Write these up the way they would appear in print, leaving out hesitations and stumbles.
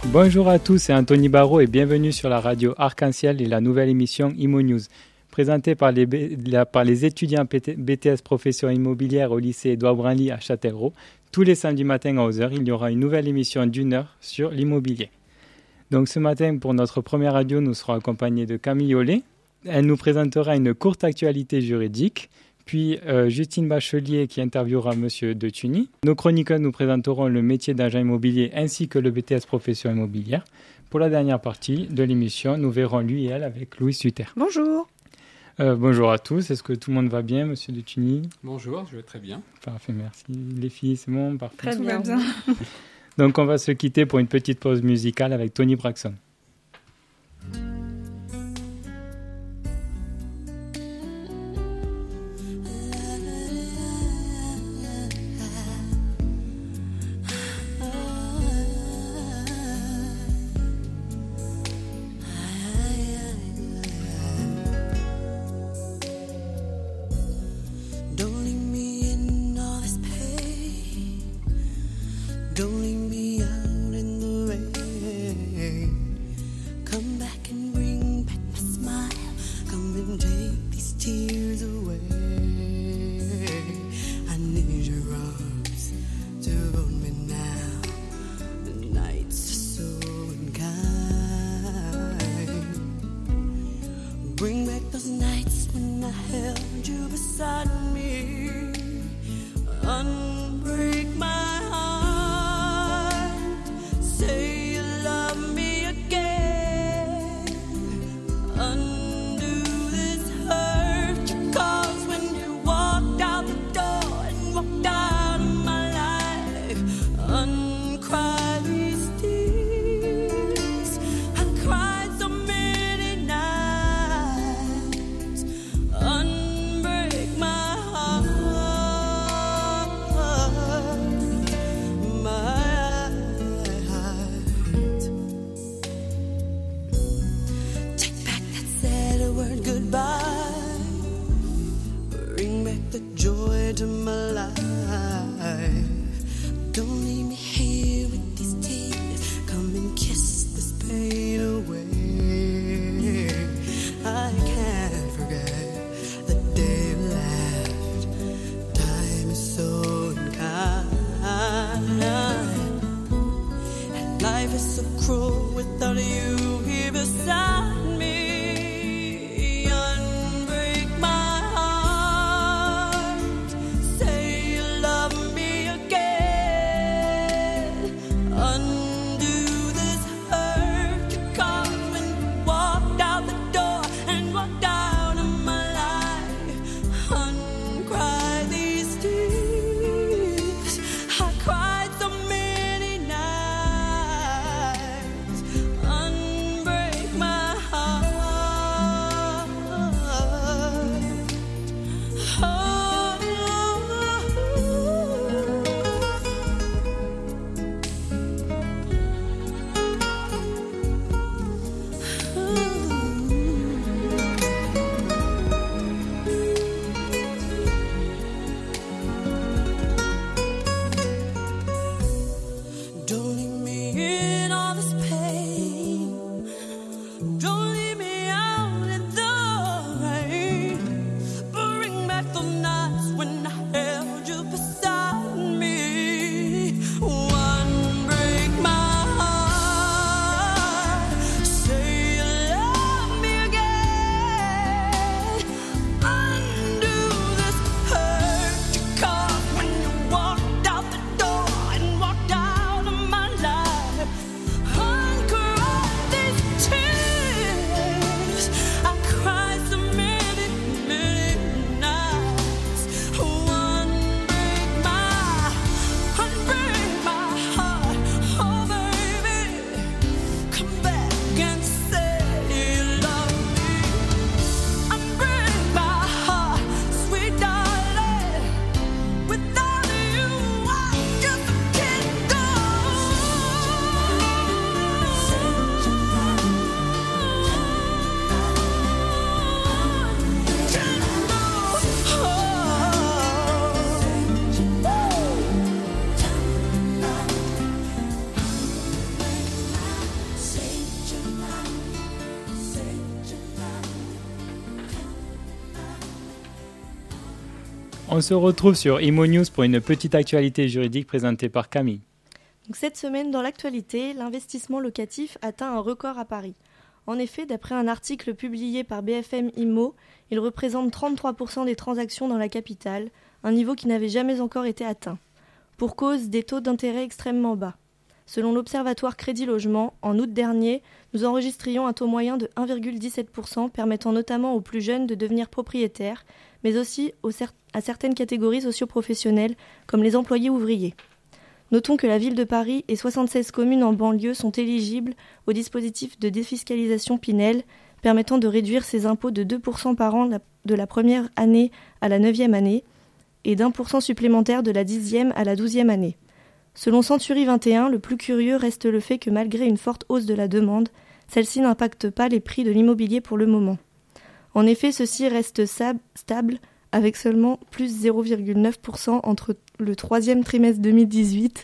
Bonjour à tous, c'est Anthony Barraud et bienvenue sur la radio Arc-en-Ciel et la nouvelle émission Immo News. Présentée par les étudiants BTS Profession Immobilière au lycée Édouard Branly à Châtellerault, tous les samedis matins à 11h, il y aura une nouvelle émission d'1 heure sur l'immobilier. Donc ce matin, pour notre première radio, nous serons accompagnés de Camille Ollet. Elle nous présentera une courte actualité juridique. Puis Justine Bachelier qui interviewera M. De Tuny. Nos chroniqueurs nous présenteront le métier d'agent immobilier ainsi que le BTS Profession Immobilière. Pour la dernière partie de l'émission, nous verrons lui et elle avec Louis Sutter. Bonjour. Bonjour à tous. Est-ce que tout le monde va bien, M. De Tuny? Bonjour, je vais très bien. Parfait, merci. Les filles, c'est bon? Parfait. Très bien. Donc on va se quitter pour une petite pause musicale avec Tony Braxton. Bring back those nights when I held you beside me. Unbreak my heart. Say you love me again. Undo this hurt you caused when you walked out the door and walked out of my life. Uncry these tears. I cried so many nights. Unbreak my heart, my heart. Take back that sad word goodbye. Bring back the joy to my life. Don't leave me here with these tears. Come and kiss this pain away. I can't forget the day you left. Time is so unkind, and life is so cruel without you here beside me. Unbreak my heart. Say you love me again. On se retrouve sur Imo News pour une petite actualité juridique présentée par Camille. Donc cette semaine, dans l'actualité, l'investissement locatif atteint un record à Paris. En effet, d'après un article publié par BFM Immo, il représente 33% des transactions dans la capitale, un niveau qui n'avait jamais encore été atteint. Pour cause des taux d'intérêt extrêmement bas. Selon l'Observatoire Crédit Logement, en août dernier, nous enregistrions un taux moyen de 1,17%, permettant notamment aux plus jeunes de devenir propriétaires, mais aussi à certaines catégories socio-professionnelles, comme les employés ouvriers. Notons que la ville de Paris et 76 communes en banlieue sont éligibles au dispositif de défiscalisation Pinel, permettant de réduire ses impôts de 2% par an de la première année à la 9e année et d'1% supplémentaire de la 10e à la 12e année. Selon Century 21, le plus curieux reste le fait que malgré une forte hausse de la demande, celle-ci n'impacte pas les prix de l'immobilier pour le moment. En effet, ceci reste stable, avec seulement plus 0,9% entre le troisième trimestre 2018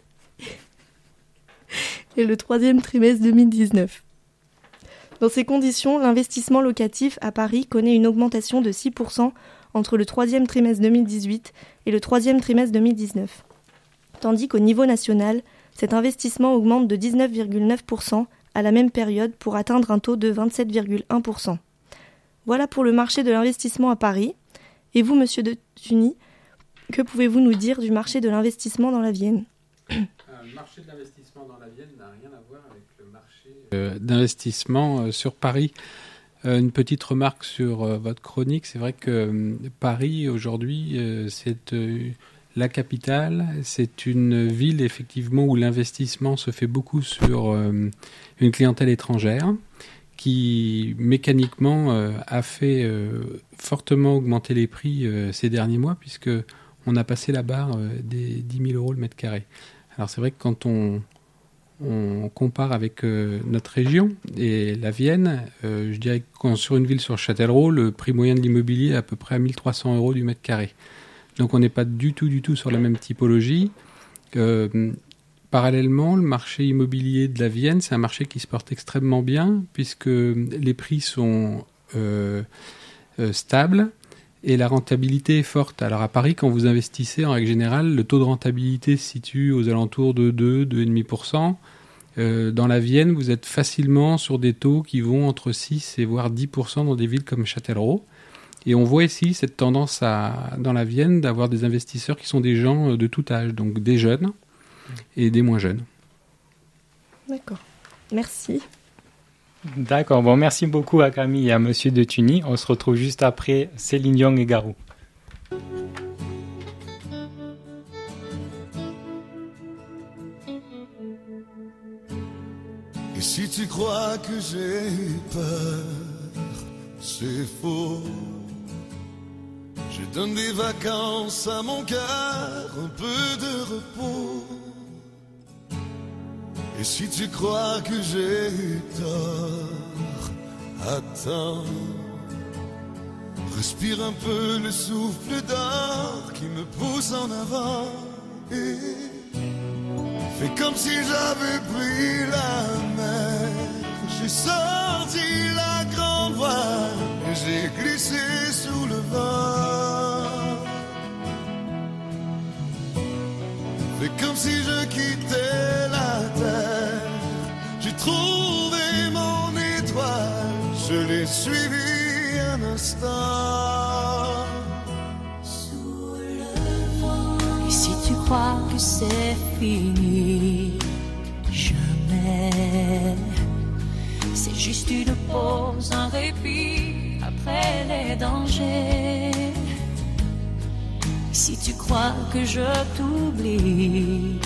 et le troisième trimestre 2019. Dans ces conditions, l'investissement locatif à Paris connaît une augmentation de 6% entre le troisième trimestre 2018 et le troisième trimestre 2019. Tandis qu'au niveau national, cet investissement augmente de 19,9% à la même période pour atteindre un taux de 27,1%. Voilà pour le marché de l'investissement à Paris. Et vous, monsieur de Tuny, que pouvez-vous nous dire du marché de l'investissement dans la Vienne ? Le marché de l'investissement dans la Vienne n'a rien à voir avec le marché d'investissement sur Paris. Une petite remarque sur votre chronique. C'est vrai que Paris, aujourd'hui, c'est la capitale. C'est une ville, effectivement, où l'investissement se fait beaucoup sur une clientèle étrangère qui, mécaniquement, a fait fortement augmenter les prix ces derniers mois, puisqu'on a passé la barre des 10 000 € le mètre carré. Alors, c'est vrai que quand on compare avec notre région et la Vienne, je dirais que sur une ville sur Châtellerault, le prix moyen de l'immobilier est à peu près à 1 300 € du mètre carré. Donc on n'est pas du tout sur la même typologie. Parallèlement, le marché immobilier de la Vienne, c'est un marché qui se porte extrêmement bien, puisque les prix sont stables et la rentabilité est forte. Alors à Paris, quand vous investissez, en règle générale, le taux de rentabilité se situe aux alentours de 2,5%. Dans la Vienne, vous êtes facilement sur des taux qui vont entre 6 et voire 10% dans des villes comme Châtellerault. Et on voit ici cette tendance dans la Vienne d'avoir des investisseurs qui sont des gens de tout âge, donc des jeunes et des moins jeunes. D'accord. Merci. D'accord. Bon, merci beaucoup à Camille et à Monsieur de Tuny. On se retrouve juste après Céline Dion et Garou. Et si tu crois que j'ai peur, c'est faux. Je donne des vacances à mon cœur, un peu de repos. Et si tu crois que j'ai eu tort, attends. Respire un peu le souffle d'or qui me pousse en avant. Et fais comme si j'avais pris la mer. J'ai sorti la grande voile et j'ai glissé sous le vent. Fais comme si je quittais la terre. J'ai trouvé mon étoile, je l'ai suivi un instant. Sous le vent. Et si tu crois que c'est fini, jamais. C'est juste une pause, un répit après les dangers. Si tu crois que je t'oublie,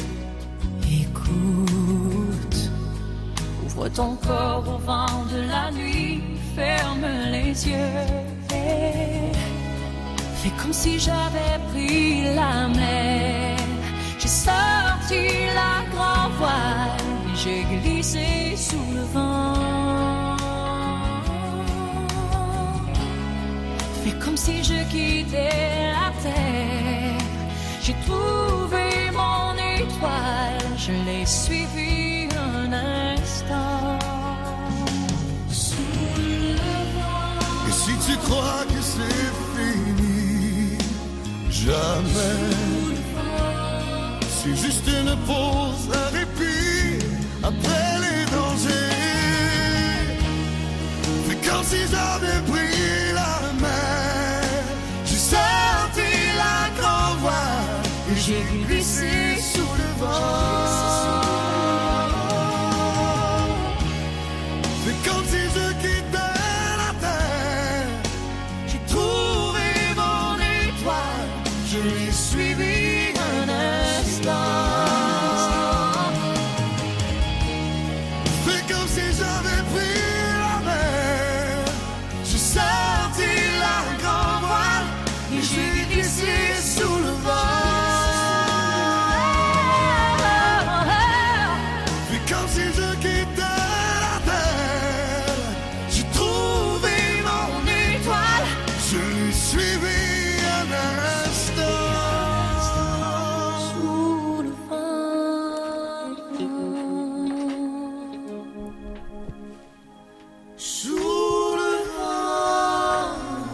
écoute. Ouvre ton corps au vent de la nuit, ferme les yeux. Fais comme si j'avais pris la mer. J'ai sorti la grande voile et j'ai glissé sous le vent. Fais comme si je quittais la terre. J'ai trouvé mon étoile, je l'ai suivi un instant. Sous le vent. Et si tu crois que c'est fini, jamais. C'est juste une pause, un répit après les dangers. C'est comme si j'avais pris la mer. J'ai sorti la grande voile et j'ai glissé sous le vent. C'est comme si je quittais la terre. J'ai trouvé mon étoile, je l'ai suivi un instant. C'est comme si j'avais pris la mer. J'ai sorti la grande voile et j'ai glissé sous le vent. C'est comme si je quittais la terre. J'ai trouvé mon étoile, je l'ai suivi un instant. Sous le vent, Sous le vent.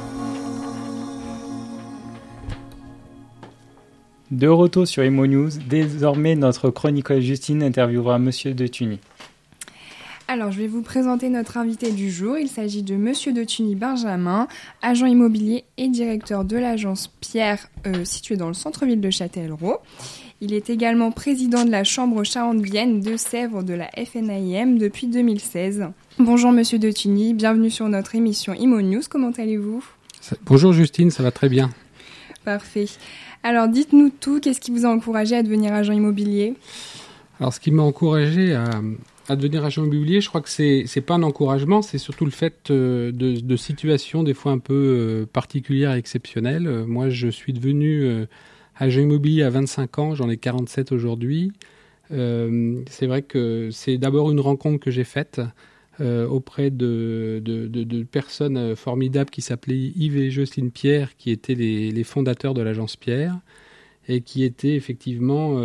De retour sur Imo News, désormais notre chroniqueuse Justine interviewera Monsieur de Tuny. Alors, je vais vous présenter notre invité du jour. Il s'agit de Monsieur de Tuny Benjamin, agent immobilier et directeur de l'agence Pierre, située dans le centre-ville de Châtellerault. Il est également président de la Chambre Charente-Vienne de Sèvres de la FNAIM depuis 2016. Bonjour Monsieur de Tuny, bienvenue sur notre émission Imo News. Comment allez-vous ? Bonjour Justine, ça va très bien. Parfait. Alors, dites-nous tout. Qu'est-ce qui vous a encouragé à devenir agent immobilier ? Alors, ce qui m'a encouragé à devenir agent immobilier, je crois que c'est pas un encouragement, c'est surtout le fait de situations des fois un peu particulières et exceptionnelles. Moi, je suis devenu agent immobilier à 25 ans, j'en ai 47 aujourd'hui. C'est vrai que c'est d'abord une rencontre que j'ai faite auprès de personnes formidables qui s'appelaient Yves et Jocelyne Pierre, qui étaient les fondateurs de l'agence Pierre, et qui étaient effectivement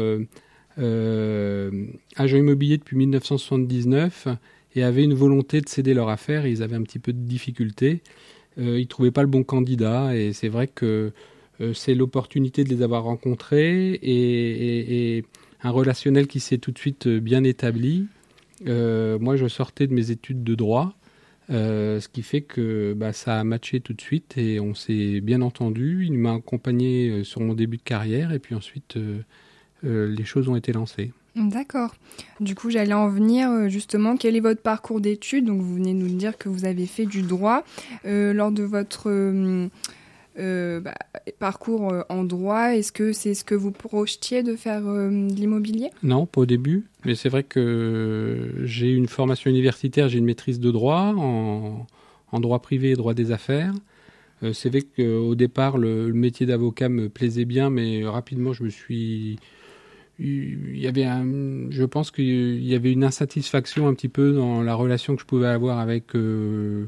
agents immobiliers depuis 1979 et avaient une volonté de céder leur affaire. Ils avaient un petit peu de difficultés. Ils ne trouvaient pas le bon candidat, et c'est vrai que c'est l'opportunité de les avoir rencontrés et un relationnel qui s'est tout de suite bien établi. Moi, je sortais de mes études de droit, ce qui fait que ça a matché tout de suite et on s'est bien entendu. Il m'a accompagné sur mon début de carrière et puis ensuite, les choses ont été lancées. D'accord. Du coup, j'allais en venir justement. Quel est votre parcours d'études ? Donc, vous venez de nous dire que vous avez fait du droit. Lors de votre parcours en droit, est-ce que c'est ce que vous projetiez de faire de l'immobilier ? Non, pas au début. Mais c'est vrai que j'ai une formation universitaire, j'ai une maîtrise de droit en droit privé et droit des affaires. C'est vrai qu'au départ, le métier d'avocat me plaisait bien, mais rapidement, je pense qu'il y avait une insatisfaction un petit peu dans la relation que je pouvais avoir avec le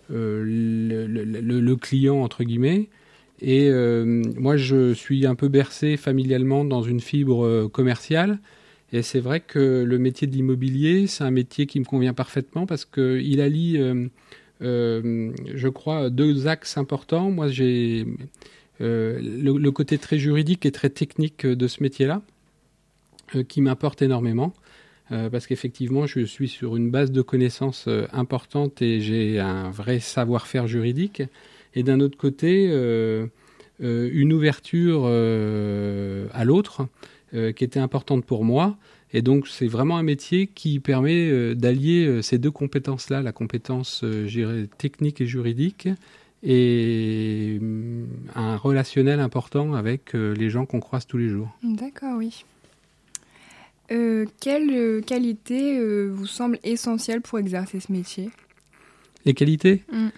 client, entre guillemets. Et moi, je suis un peu bercé familialement dans une fibre commerciale. Et c'est vrai que le métier de l'immobilier, c'est un métier qui me convient parfaitement parce qu'il allie, je crois, deux axes importants. Moi, j'ai le côté très juridique et très technique de ce métier-là, qui m'importe énormément. Parce qu'effectivement, je suis sur une base de connaissances importante et j'ai un vrai savoir-faire juridique. Et d'un autre côté, une ouverture à l'autre qui était importante pour moi. Et donc, c'est vraiment un métier qui permet d'allier ces deux compétences-là, la compétence technique et juridique, et un relationnel important avec les gens qu'on croise tous les jours. D'accord, oui. Quelles qualités vous semblent essentielles pour exercer ce métier ? Les qualités ?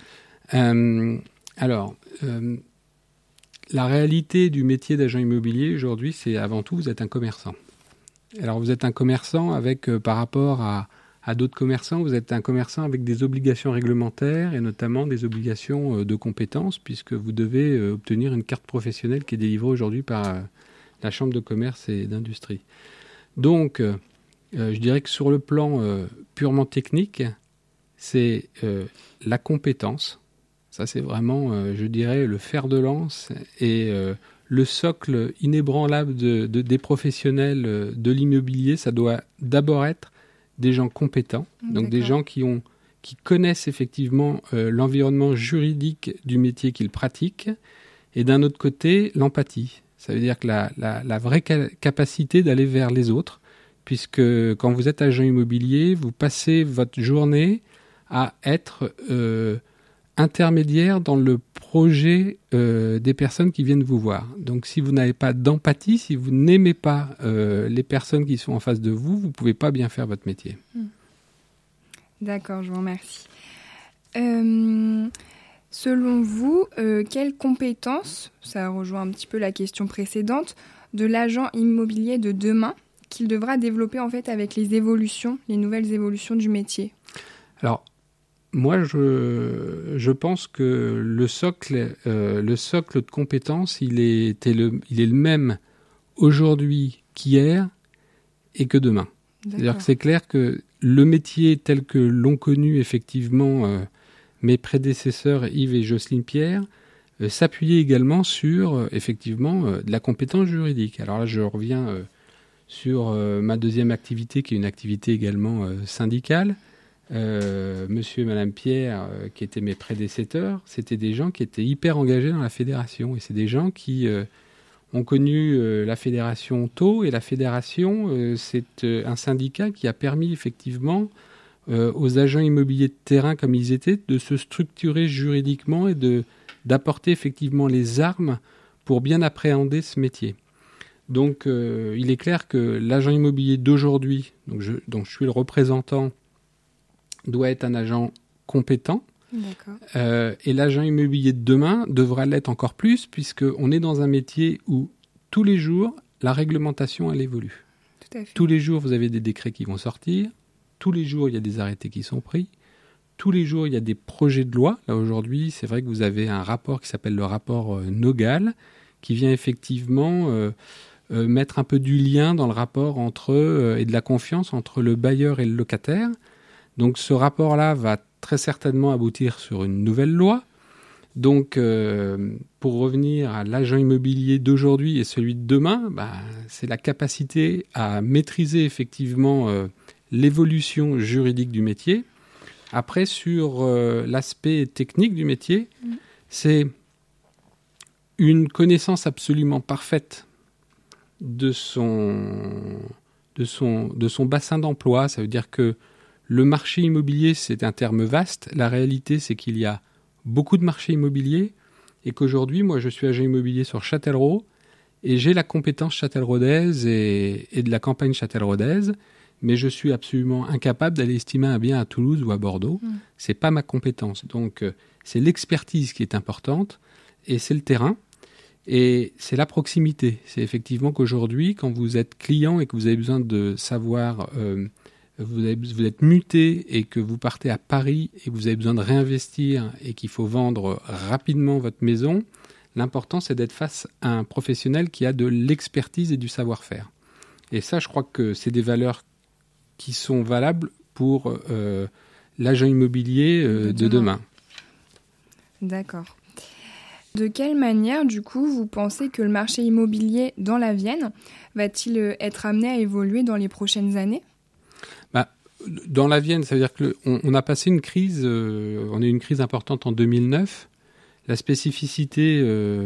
Alors, la réalité du métier d'agent immobilier aujourd'hui, c'est avant tout, vous êtes un commerçant. Alors, vous êtes un commerçant avec, par rapport à d'autres commerçants, vous êtes un commerçant avec des obligations réglementaires et notamment des obligations de compétences, puisque vous devez obtenir une carte professionnelle qui est délivrée aujourd'hui par la Chambre de commerce et d'industrie. Donc, je dirais que sur le plan purement technique, c'est la compétence. Ça, c'est vraiment, je dirais, le fer de lance et le socle inébranlable des professionnels de l'immobilier, ça doit d'abord être des gens compétents, donc des gens qui connaissent effectivement l'environnement juridique du métier qu'ils pratiquent, et d'un autre côté, l'empathie. Ça veut dire que la vraie capacité d'aller vers les autres, puisque quand vous êtes agent immobilier, vous passez votre journée à être intermédiaire dans le projet des personnes qui viennent vous voir. Donc si vous n'avez pas d'empathie, si vous n'aimez pas les personnes qui sont en face de vous, vous ne pouvez pas bien faire votre métier. D'accord, je vous remercie. Selon vous, quelles compétences, ça rejoint un petit peu la question précédente, de l'agent immobilier de demain qu'il devra développer en fait avec les nouvelles évolutions du métier? Alors, moi, je pense que le socle de compétences, il est le même aujourd'hui qu'hier et que demain. D'accord. C'est-à-dire que c'est clair que le métier tel que l'ont connu effectivement mes prédécesseurs Yves et Jocelyne Pierre s'appuyait également sur effectivement de la compétence juridique. Alors là, je reviens sur ma deuxième activité, qui est une activité également syndicale. Monsieur et Madame Pierre, qui étaient mes prédécesseurs, c'était des gens qui étaient hyper engagés dans la fédération. Et c'est des gens qui ont connu la fédération tôt. Et la fédération, c'est un syndicat qui a permis effectivement aux agents immobiliers de terrain, comme ils étaient, de se structurer juridiquement et d'apporter effectivement les armes pour bien appréhender ce métier. Donc, il est clair que l'agent immobilier d'aujourd'hui, dont je suis le représentant, doit être un agent compétent. D'accord. Et l'agent immobilier de demain devra l'être encore plus, puisqu'on est dans un métier où tous les jours, la réglementation, elle évolue. Tout à fait. Tous les jours, vous avez des décrets qui vont sortir. Tous les jours, il y a des arrêtés qui sont pris. Tous les jours, il y a des projets de loi. Là, aujourd'hui, c'est vrai que vous avez un rapport qui s'appelle le rapport Nogal, qui vient effectivement mettre un peu du lien dans le rapport et de la confiance entre le bailleur et le locataire. Donc, ce rapport-là va très certainement aboutir sur une nouvelle loi. Donc, pour revenir à l'agent immobilier d'aujourd'hui et celui de demain, c'est la capacité à maîtriser effectivement l'évolution juridique du métier. Après, sur l'aspect technique du métier, c'est une connaissance absolument parfaite de son bassin d'emploi. Ça veut dire que le marché immobilier, c'est un terme vaste. La réalité, c'est qu'il y a beaucoup de marchés immobiliers et qu'aujourd'hui, moi, je suis agent immobilier sur Châtellerault et j'ai la compétence châtelleraultaise et de la campagne châtelleraultaise, mais je suis absolument incapable d'aller estimer un bien à Toulouse ou à Bordeaux. C'est pas ma compétence. Donc, c'est l'expertise qui est importante et c'est le terrain et c'est la proximité. C'est effectivement qu'aujourd'hui, quand vous êtes client et que vous avez besoin de savoir... vous êtes muté et que vous partez à Paris et que vous avez besoin de réinvestir et qu'il faut vendre rapidement votre maison, l'important, c'est d'être face à un professionnel qui a de l'expertise et du savoir-faire. Et ça, je crois que c'est des valeurs qui sont valables pour l'agent immobilier de demain. D'accord. De quelle manière, du coup, vous pensez que le marché immobilier dans la Vienne va-t-il être amené à évoluer dans les prochaines années ? Dans la Vienne, ça veut dire qu'on a passé une crise, on a eu une crise importante en 2009. La spécificité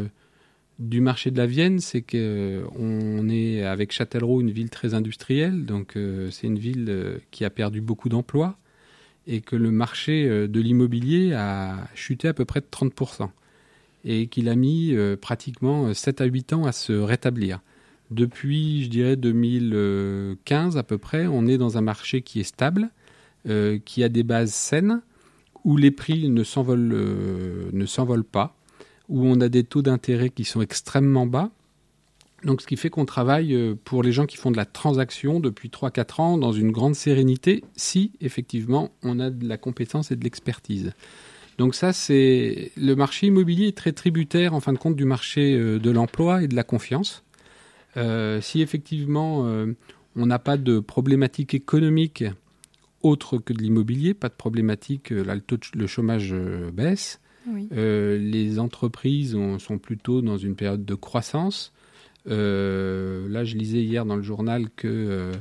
du marché de la Vienne, c'est qu'on est avec Châtellerault une ville très industrielle, donc c'est une ville qui a perdu beaucoup d'emplois et que le marché de l'immobilier a chuté à peu près de 30% et qu'il a mis pratiquement 7 à 8 ans à se rétablir. Depuis, je dirais, 2015 à peu près, on est dans un marché qui est stable, qui a des bases saines, où les prix ne s'envolent pas, où on a des taux d'intérêt qui sont extrêmement bas. Donc, ce qui fait qu'on travaille pour les gens qui font de la transaction depuis 3-4 ans dans une grande sérénité, si effectivement on a de la compétence et de l'expertise. Donc ça, le marché immobilier est très tributaire en fin de compte du marché de l'emploi et de la confiance. Si effectivement on n'a pas de problématique économique autre que de l'immobilier, pas de problématique, là le chômage baisse, Oui. Les entreprises sont plutôt dans une période de croissance. Là, je lisais hier dans le journal que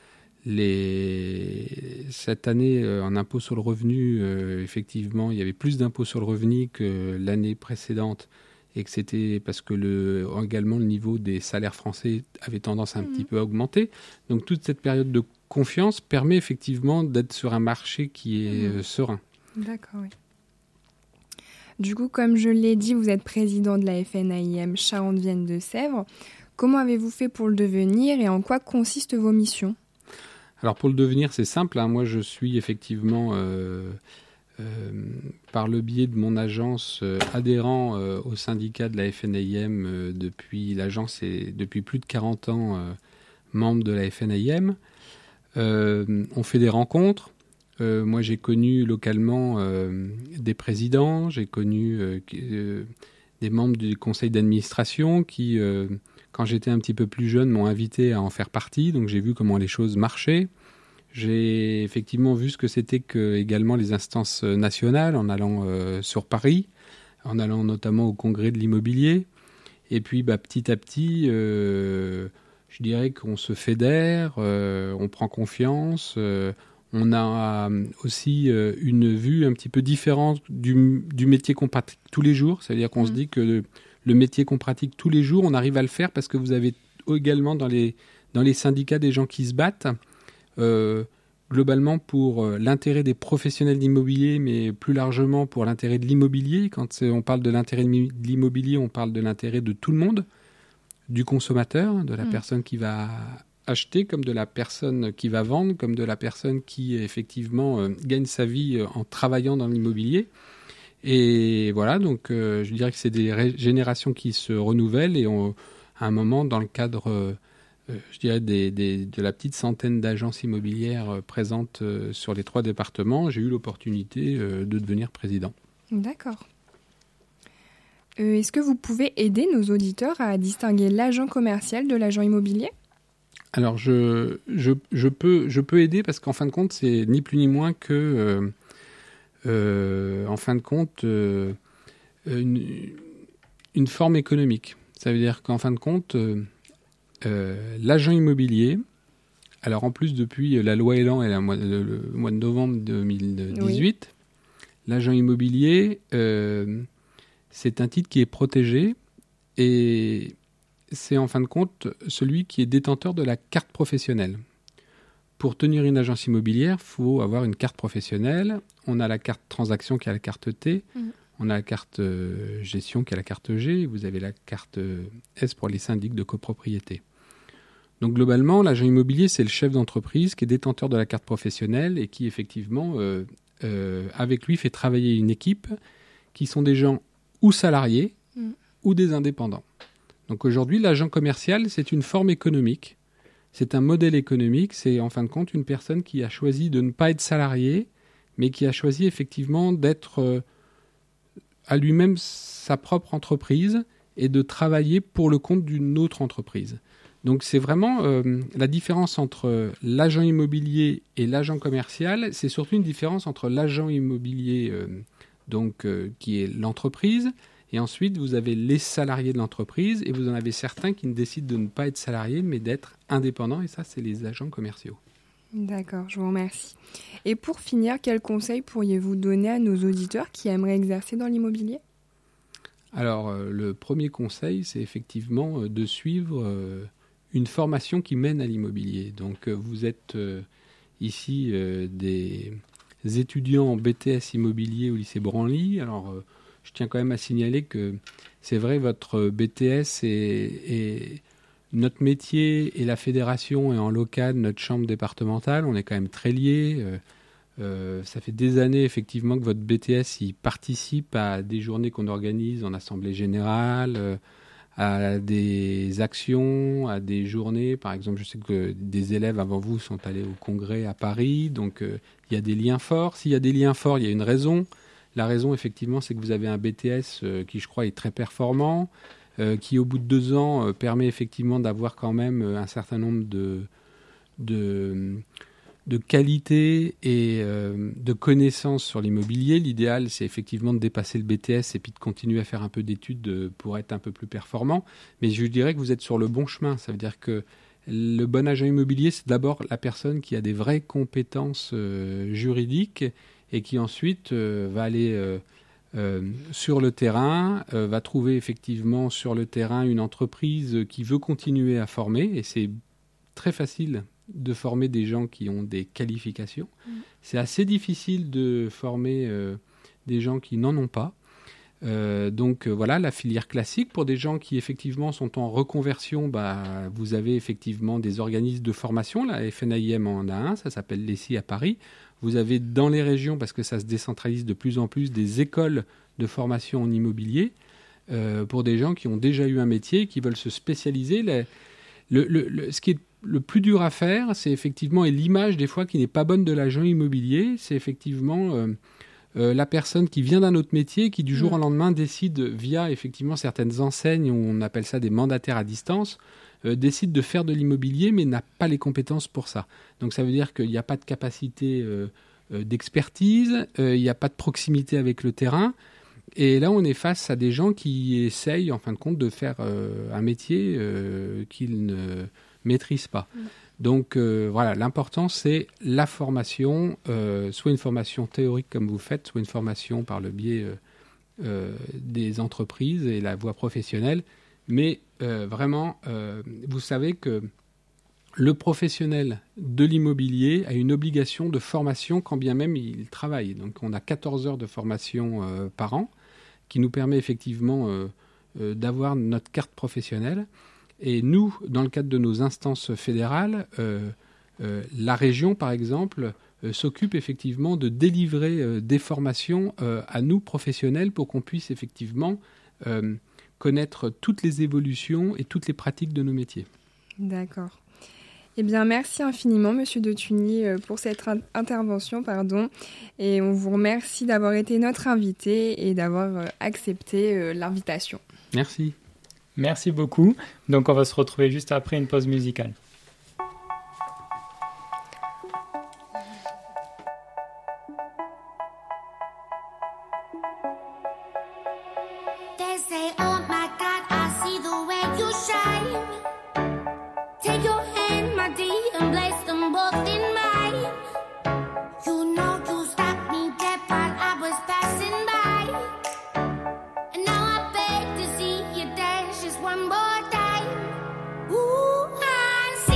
cette année, en impôt sur le revenu, effectivement, il y avait plus d'impôts sur le revenu que l'année précédente, et que c'était parce que également le niveau des salaires français avait tendance un petit peu à augmenter. Donc toute cette période de confiance permet effectivement d'être sur un marché qui est serein. D'accord, oui. Du coup, comme je l'ai dit, vous êtes président de la FNAIM Charente-Vienne de Sèvres. Comment avez-vous fait pour le devenir et en quoi consistent vos missions ? Alors pour le devenir, c'est simple. Moi, je suis effectivement, par le biais de mon agence, adhérent au syndicat de la FNAIM depuis l'agence est depuis plus de 40 ans membre de la FNAIM. On fait des rencontres. Moi, j'ai connu localement des présidents, j'ai connu des membres du conseil d'administration qui, quand j'étais un petit peu plus jeune, m'ont invité à en faire partie. Donc, j'ai vu comment les choses marchaient. J'ai effectivement vu ce que c'était que également les instances nationales en allant sur Paris, en allant notamment au congrès de l'immobilier. Et puis, petit à petit, je dirais qu'on se fédère, on prend confiance. On a aussi une vue un petit peu différente du métier qu'on pratique tous les jours. C'est-à-dire qu'on se dit que le métier qu'on pratique tous les jours, on arrive à le faire parce que vous avez également dans les syndicats des gens qui se battent, globalement pour l'intérêt des professionnels d'immobilier, mais plus largement pour l'intérêt de l'immobilier. Quand on parle de l'intérêt de l'immobilier, on parle de l'intérêt de tout le monde, du consommateur, de la personne qui va acheter, comme de la personne qui va vendre, comme de la personne qui effectivement gagne sa vie en travaillant dans l'immobilier. Et voilà, donc je dirais que c'est des générations qui se renouvellent et à un moment, dans le cadre, je dirais, de la petite centaine d'agences immobilières présentes sur les 3 départements, j'ai eu l'opportunité de devenir président. D'accord. Est-ce que vous pouvez aider nos auditeurs à distinguer l'agent commercial de l'agent immobilier ? Alors, je peux aider parce qu'en fin de compte, c'est ni plus ni moins que, en fin de compte, une forme économique. Ça veut dire qu'en fin de compte, l'agent immobilier, alors en plus depuis la loi Elan et le mois de novembre 2018, l'agent immobilier, c'est un titre qui est protégé et c'est en fin de compte celui qui est détenteur de la carte professionnelle. Pour tenir une agence immobilière, il faut avoir une carte professionnelle. On a la carte transaction qui est la carte T. On a la carte gestion qui est la carte G. Vous avez la carte S pour les syndics de copropriété. Donc globalement, l'agent immobilier, c'est le chef d'entreprise qui est détenteur de la carte professionnelle et qui effectivement, avec lui, fait travailler une équipe qui sont des gens ou salariés ou des indépendants. Donc aujourd'hui, l'agent commercial, c'est une forme économique, c'est un modèle économique, c'est en fin de compte une personne qui a choisi de ne pas être salarié, mais qui a choisi effectivement d'être à lui-même sa propre entreprise et de travailler pour le compte d'une autre entreprise. Donc c'est vraiment la différence entre l'agent immobilier et l'agent commercial, c'est surtout une différence entre l'agent immobilier qui est l'entreprise. Et ensuite, vous avez les salariés de l'entreprise et vous en avez certains qui décident de ne pas être salariés, mais d'être indépendants. Et ça, c'est les agents commerciaux. D'accord, je vous remercie. Et pour finir, quels conseils pourriez-vous donner à nos auditeurs qui aimeraient exercer dans l'immobilier ? Alors, le premier conseil, c'est effectivement de suivre une formation qui mène à l'immobilier. Donc, vous êtes ici des étudiants en BTS immobilier au lycée Branly. Alors, je tiens quand même à signaler que c'est vrai, votre BTS et notre métier et la fédération et en local, notre chambre départementale, on est quand même très liés. Ça fait des années effectivement que votre BTS il participe à des journées qu'on organise en assemblée générale, à des actions, à des journées. Par exemple, je sais que des élèves avant vous sont allés au congrès à Paris, donc il y a des liens forts. S'il y a des liens forts, il y a une raison. La raison, effectivement, c'est que vous avez un BTS qui, je crois, est très performant, qui, au bout de 2 ans, permet effectivement d'avoir quand même un certain nombre de qualité et de connaissances sur l'immobilier. L'idéal, c'est effectivement de dépasser le BTS et puis de continuer à faire un peu d'études pour être un peu plus performant. Mais je dirais que vous êtes sur le bon chemin. Ça veut dire que le bon agent immobilier, c'est d'abord la personne qui a des vraies compétences juridiques et qui ensuite va aller sur le terrain, va trouver effectivement sur le terrain une entreprise qui veut continuer à former. Et c'est très facile de former des gens qui ont des qualifications. C'est assez difficile de former des gens qui n'en ont pas. Donc voilà, la filière classique. Pour des gens qui effectivement sont en reconversion, vous avez effectivement des organismes de formation. La FNAIM en a un, ça s'appelle l'ESI à Paris. Vous avez dans les régions, parce que ça se décentralise de plus en plus, des écoles de formation en immobilier pour des gens qui ont déjà eu un métier et qui veulent se spécialiser. Ce qui est le plus dur à faire, c'est effectivement, et l'image des fois qui n'est pas bonne de l'agent immobilier, c'est effectivement la personne qui vient d'un autre métier, qui du jour au lendemain décide, via effectivement certaines enseignes, où on appelle ça des mandataires à distance, décide de faire de l'immobilier, mais n'a pas les compétences pour ça. Donc ça veut dire qu'il n'y a pas de capacité d'expertise, il n'y a pas de proximité avec le terrain. Et là, on est face à des gens qui essayent, en fin de compte, de faire un métier qu'ils ne maîtrisent pas. Donc voilà, l'important, c'est la formation, soit une formation théorique comme vous faites, soit une formation par le biais des entreprises et la voie professionnelle. Mais vraiment, vous savez que le professionnel de l'immobilier a une obligation de formation quand bien même il travaille. Donc on a 14 heures de formation par an qui nous permet effectivement d'avoir notre carte professionnelle. Et nous, dans le cadre de nos instances fédérales, la région, par exemple, s'occupe effectivement de délivrer des formations à nous, professionnels, pour qu'on puisse effectivement connaître toutes les évolutions et toutes les pratiques de nos métiers. D'accord. Eh bien, merci infiniment, Monsieur de Tuny, pour cette intervention, Et on vous remercie d'avoir été notre invité et d'avoir accepté l'invitation. Merci. Merci beaucoup. Donc, on va se retrouver juste après une pause musicale. They say, oh my God, I see the way you shine. Take your hand, my dear, and place them both in mine. You know you stopped me dead while I was passing by. And now I beg to see you dance just one more time. Ooh, I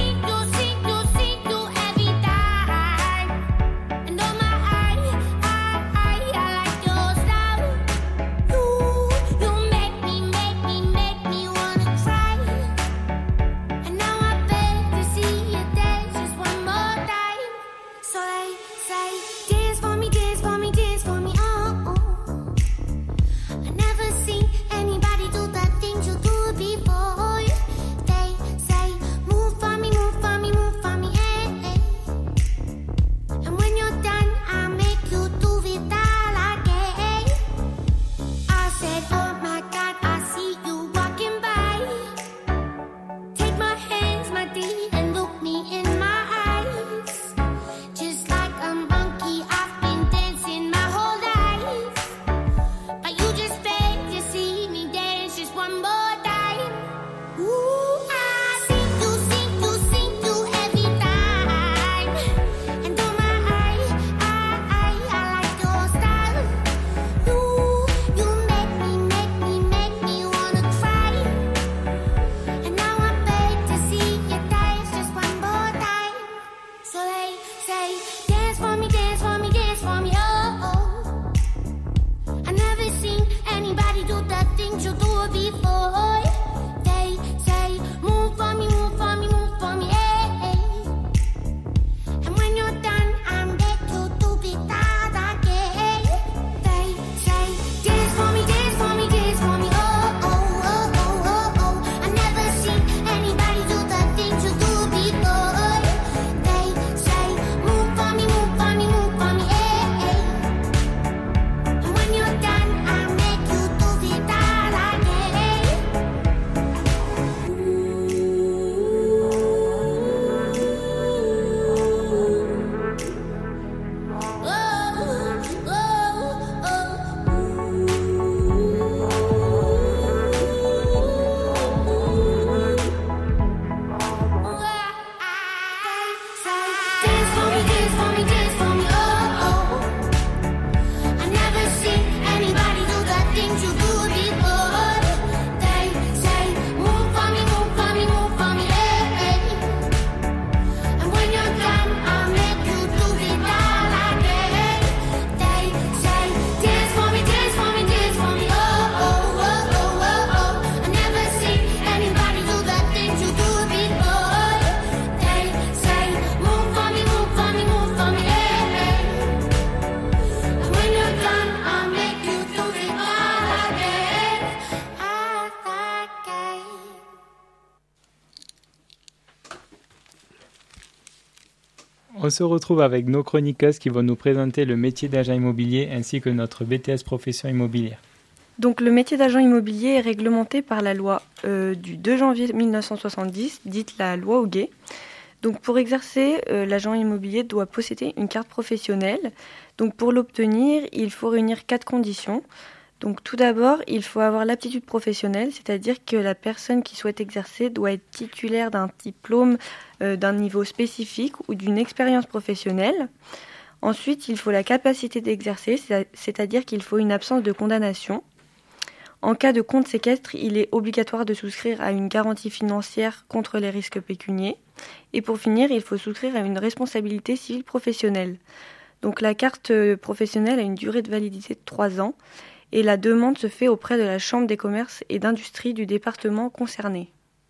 On se retrouve avec nos chroniqueuses qui vont nous présenter le métier d'agent immobilier ainsi que notre BTS profession immobilière. Donc le métier d'agent immobilier est réglementé par la loi du 2 janvier 1970, dite la loi Hoguet. Donc pour exercer, l'agent immobilier doit posséder une carte professionnelle. Donc pour l'obtenir, il faut réunir 4 conditions. Donc tout d'abord, il faut avoir l'aptitude professionnelle, c'est-à-dire que la personne qui souhaite exercer doit être titulaire d'un diplôme d'un niveau spécifique ou d'une expérience professionnelle. Ensuite, il faut la capacité d'exercer, c'est-à-dire qu'il faut une absence de condamnation. En cas de compte séquestre, il est obligatoire de souscrire à une garantie financière contre les risques pécuniaires. Et pour finir, il faut souscrire à une responsabilité civile professionnelle. Donc la carte professionnelle a une durée de validité de 3 ans et la demande se fait auprès de la Chambre des commerces et d'industrie du département concerné.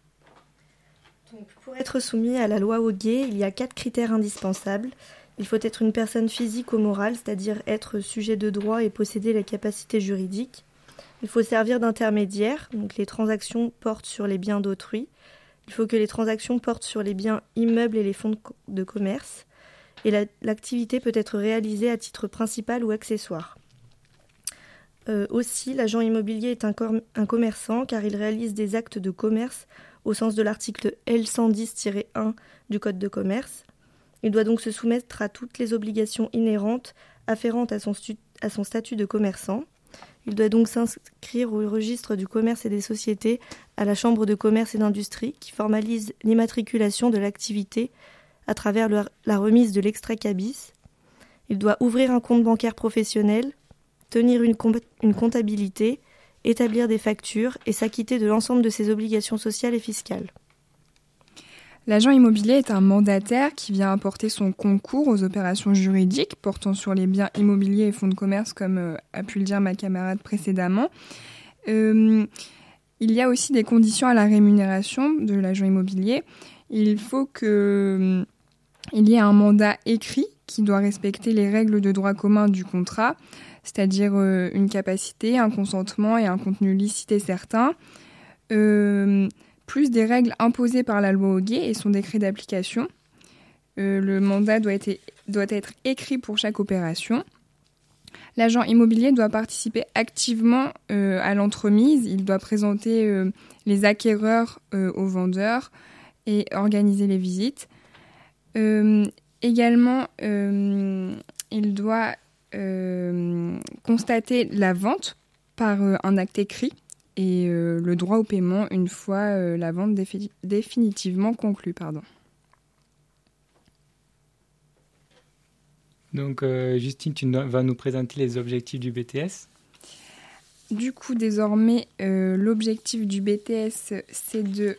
Donc, pour être soumis à la loi Hoguet, il y a 4 critères indispensables. Il faut être une personne physique ou morale, c'est-à-dire être sujet de droit et posséder la capacité juridique. Il faut servir d'intermédiaire, donc les transactions portent sur les biens d'autrui. Il faut que les transactions portent sur les biens immeubles et les fonds de commerce. Et l'activité peut être réalisée à titre principal ou accessoire. Aussi, l'agent immobilier est un commerçant car il réalise des actes de commerce au sens de l'article L110-1 du Code de commerce. Il doit donc se soumettre à toutes les obligations inhérentes afférentes à son statut de commerçant. Il doit donc s'inscrire au registre du commerce et des sociétés, à la Chambre de commerce et d'industrie, qui formalise l'immatriculation de l'activité à travers la remise de l'extrait cabis. Il doit ouvrir un compte bancaire professionnel, tenir une comptabilité, établir des factures et s'acquitter de l'ensemble de ses obligations sociales et fiscales. L'agent immobilier est un mandataire qui vient apporter son concours aux opérations juridiques portant sur les biens immobiliers et fonds de commerce, comme a pu le dire ma camarade précédemment. Il y a aussi des conditions à la rémunération de l'agent immobilier. Il faut qu'il y ait un mandat écrit qui doit respecter les règles de droit commun du contrat, c'est-à-dire une capacité, un consentement et un contenu licite et certain. Plus des règles imposées par la loi Hoguet et son décret d'application. Le mandat doit être écrit pour chaque opération. L'agent immobilier doit participer activement à l'entremise. Il doit présenter les acquéreurs aux vendeurs et organiser les visites. Également, il doit constater la vente par un acte écrit et le droit au paiement une fois la vente définitivement conclue. Donc Justine, tu vas nous présenter les objectifs du BTS. Du coup, désormais, l'objectif du BTS, c'est de...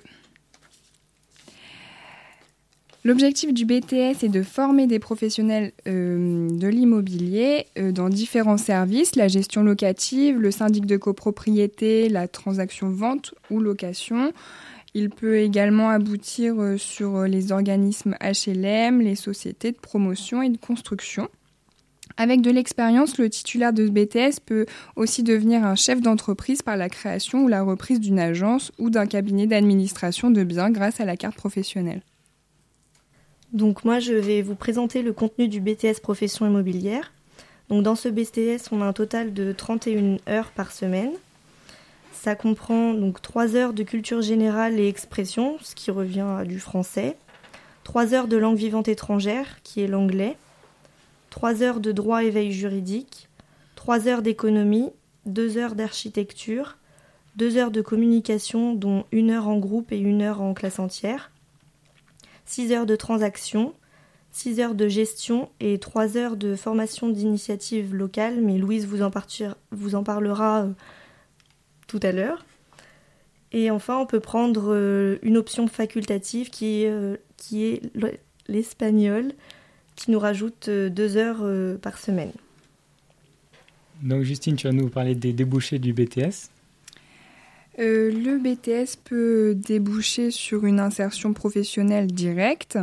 L'objectif du BTS est de former des professionnels de l'immobilier dans différents services, la gestion locative, le syndic de copropriété, la transaction vente ou location. Il peut également aboutir sur les organismes HLM, les sociétés de promotion et de construction. Avec de l'expérience, le titulaire de BTS peut aussi devenir un chef d'entreprise par la création ou la reprise d'une agence ou d'un cabinet d'administration de biens grâce à la carte professionnelle. Donc moi, je vais vous présenter le contenu du BTS profession immobilière. Donc dans ce BTS, on a un total de 31 heures par semaine. Ça comprend donc 3 heures de culture générale et expression, ce qui revient à du français, 3 heures de langue vivante étrangère, qui est l'anglais, 3 heures de droit éveil juridique, 3 heures d'économie, 2 heures d'architecture, 2 heures de communication, dont 1 heure en groupe et 1 heure en classe entière, 6 heures de transaction, 6 heures de gestion et 3 heures de formation d'initiative locale, mais Louise vous en parlera tout à l'heure. Et enfin, on peut prendre une option facultative qui est l'espagnol, qui nous rajoute 2 heures par semaine. Donc Justine, tu vas nous parler des débouchés du BTS. Le BTS peut déboucher sur une insertion professionnelle directe,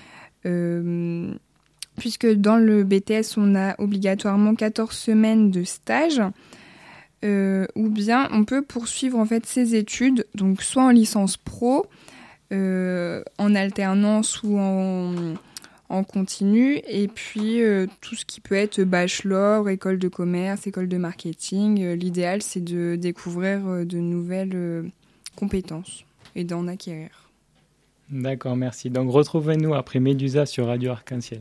puisque dans le BTS, on a obligatoirement 14 semaines de stage, ou bien on peut poursuivre en fait ses études, donc soit en licence pro, en alternance ou en continu, et puis tout ce qui peut être bachelor, école de commerce, école de marketing. L'idéal, c'est de découvrir de nouvelles compétences et d'en acquérir. D'accord, merci. Donc retrouvez-nous après Médusa sur Radio Arc-en-Ciel.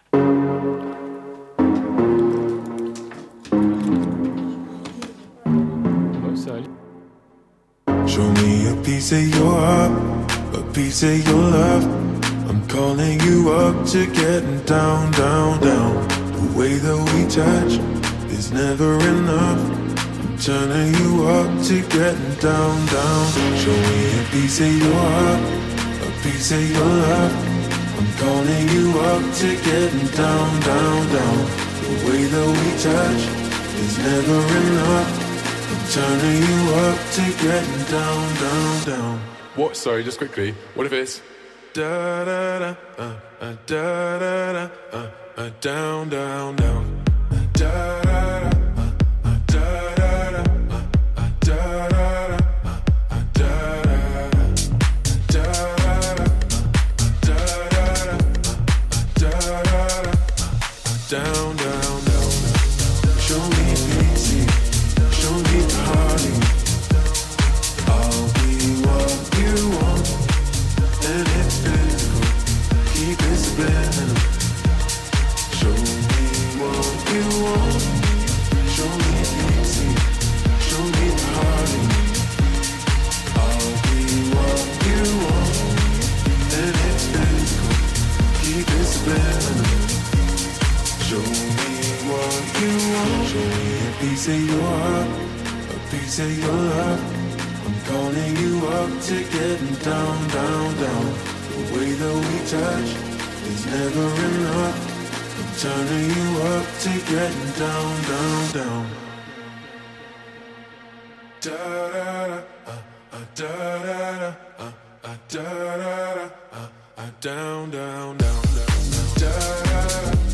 Show me a piece of your heart, a piece of your love. I'm calling you up to getting down, down, down. The way that we touch is never enough. I'm turning you up to getting down, down. Show me a piece of your heart, a piece of your love. I'm calling you up to getting down, down, down. The way that we touch is never enough. Turning you up to getting down, down, down. What? Sorry, just quickly. What if it's Da da da, da da da, down, down, down. Da da da, da da da, da da da, da da da, down, down, down. Show me pity. Show me party. I'll be what you want, and it's physical. Keep it subliminal. Show me what you want. Show me easy. Show me party. I'll be what you want, and it's physical. Keep it subliminal. Show me what you want. Show me a piece of your heart, a piece of your love. I'm calling you up to getting down, down, down. The way that we touch is never enough. I'm turning you up to getting down, down, down. Da da da, da da da, da da da, down, down, down, down, da da da.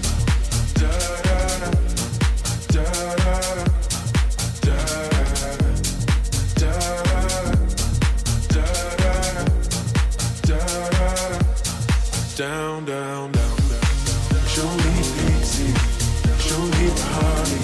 Down, down, down, down. Show me easy, show me party.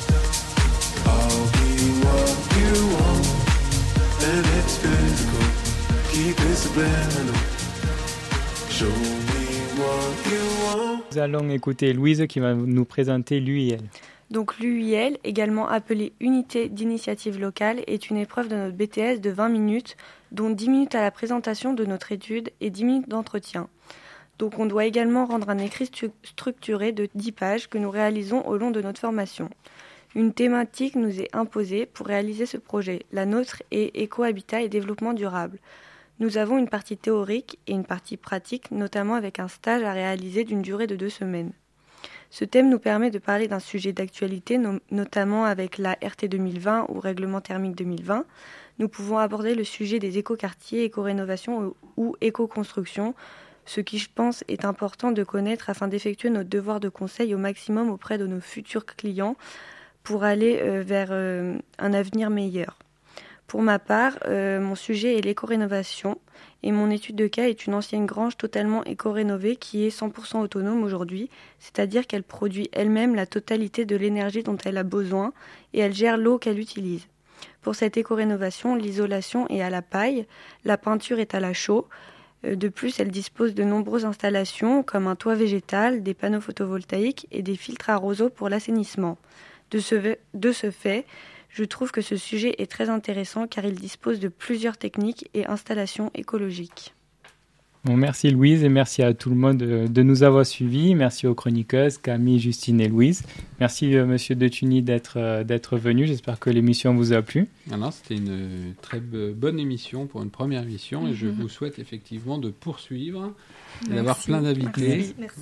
I'll be what you want, and it's physical. Keep it subliminal. Show me what you want. Nous allons écouter Louise qui va nous présenter l'UIL. Donc l'UIL, également appelée Unité d'initiative locale, est une épreuve de notre BTS de 20 minutes, dont 10 minutes à la présentation de notre étude et 10 minutes d'entretien. Donc on doit également rendre un écrit structuré de 10 pages que nous réalisons au long de notre formation. Une thématique nous est imposée pour réaliser ce projet. La nôtre est éco-habitat et développement durable. Nous avons une partie théorique et une partie pratique, notamment avec un stage à réaliser d'une durée de 2 semaines. Ce thème nous permet de parler d'un sujet d'actualité, notamment avec la RT 2020 ou Règlement thermique 2020. Nous pouvons aborder le sujet des écoquartiers, éco-rénovation ou éco-construction, ce qui, je pense, est important de connaître afin d'effectuer notre devoir de conseil au maximum auprès de nos futurs clients pour aller vers un avenir meilleur. Pour ma part, mon sujet est l'éco-rénovation et mon étude de cas est une ancienne grange totalement éco-rénovée qui est 100% autonome aujourd'hui, c'est-à-dire qu'elle produit elle-même la totalité de l'énergie dont elle a besoin et elle gère l'eau qu'elle utilise. Pour cette éco-rénovation, l'isolation est à la paille, la peinture est à la chaux. De plus, elle dispose de nombreuses installations comme un toit végétal, des panneaux photovoltaïques et des filtres à roseaux pour l'assainissement. De ce fait, je trouve que ce sujet est très intéressant car il dispose de plusieurs techniques et installations écologiques. Bon, merci Louise et merci à tout le monde de nous avoir suivis. Merci aux chroniqueuses Camille, Justine et Louise. Merci Monsieur De Tuny d'être venu. J'espère que l'émission vous a plu. Alors, c'était une très bonne émission pour une première émission et je vous souhaite effectivement de poursuivre et d'avoir plein d'invités. Merci.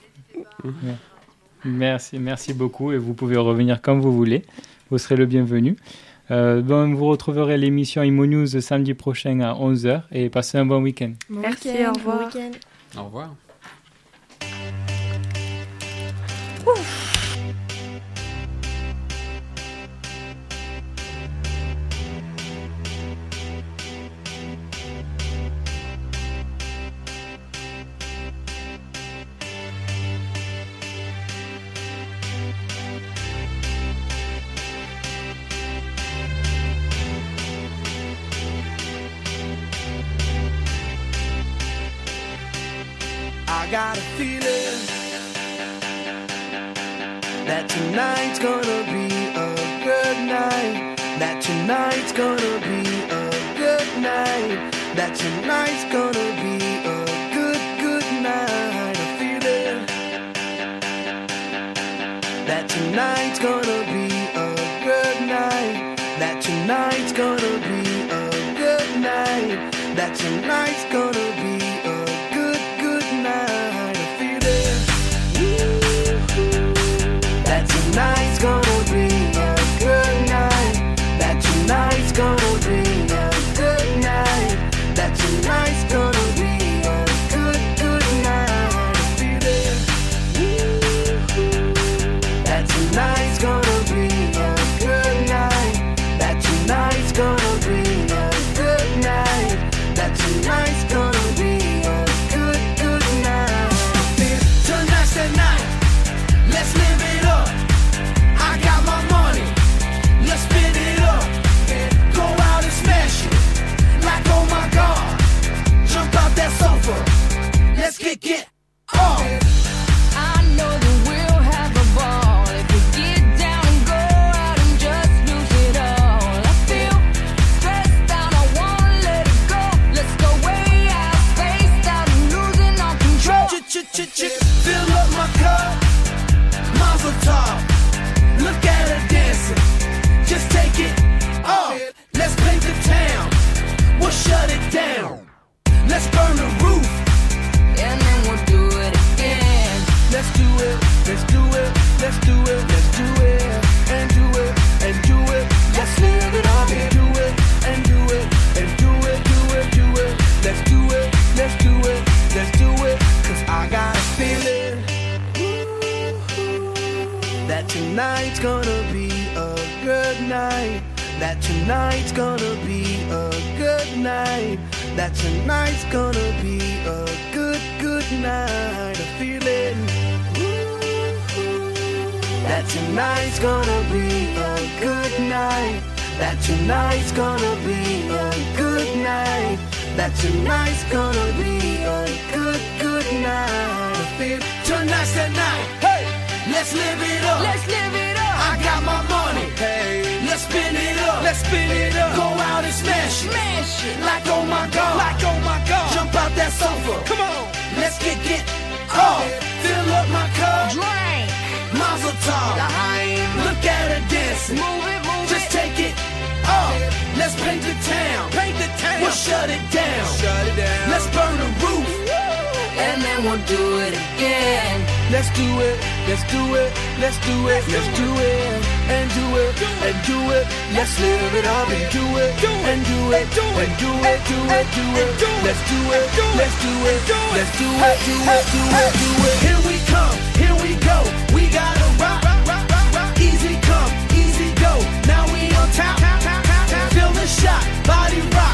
Voilà. Merci beaucoup et vous pouvez revenir quand vous voulez. Vous serez le bienvenu. Vous retrouverez l'émission Imo News samedi prochain à 11h et passez un bon week-end. Merci, au revoir. Bon week-end. Au revoir. got a feeling that tonight's gonna be a good night. That tonight's gonna be a good night. That tonight's gonna be a good, good night. A feeling that tonight's gonna be a good night. That tonight's gonna be a good night. That tonight's gonna be a good, good night. A feeling that tonight's gonna be a good night. That tonight's gonna be a good night. That tonight's gonna be a good, good night. A feeling that tonight's gonna be a good night. That tonight's gonna be a good night. That tonight's gonna be a good, good night. Tonight's the night. Let's live it up. I got my money. Let's spin it up. Go out and smash it. Like oh my God. Jump out that sofa. Let's kick it off. I know that we'll have a ball if we get down and go out and just lose it all. I feel stressed out, I wanna let it go. Let's go way out, spaced out and losing all control. Fill up my cup. Mazel tov. Look at her dancing. Just take it off. Let's paint the town. We'll shut it down. Let's burn the roof. And then we'll do it again. Let's do it. Let's do it. Let's do it. Let's do it. And do it. And do it. Let's live it up and do it. And do it. And do it. Do it. Do it. Let's do it. Let's do it. Let's do it. 'Cause I got a feeling that tonight's gonna be a good night. That tonight's gonna be a good night. That tonight's gonna be a good, good night. A feeling that tonight's gonna be a good night. That tonight's gonna be a good night. That tonight's gonna be a good, good night. I feel tonight's the night. Hey, let's live it up. Let's live it up. I got my money. Hey, let's spin it up. Let's spin it up. Go out and smash it. Smash it. Like oh my God. Like oh my God. Jump out that sofa. Come on. Let's get off. Fill up my cup. Drink. Mazel tov. Look at her dancing. Move it, move Just it. take it off. Let's paint the town. Paint the town. We'll shut it down. Shut it down. Let's burn the roof. And then we'll do it again. Let's do it. Let's do it. Let's do it. Let's do it. And do it. And do it. Let's live it up and do it. And do it. And do it. Do it. Do it. Let's do it. Let's do it. Let's do it. Do it. Do it. Do it. Here we come. Here we go. We gotta rock. Easy come. Easy go. Now we on top. Feel the shot. Body rock.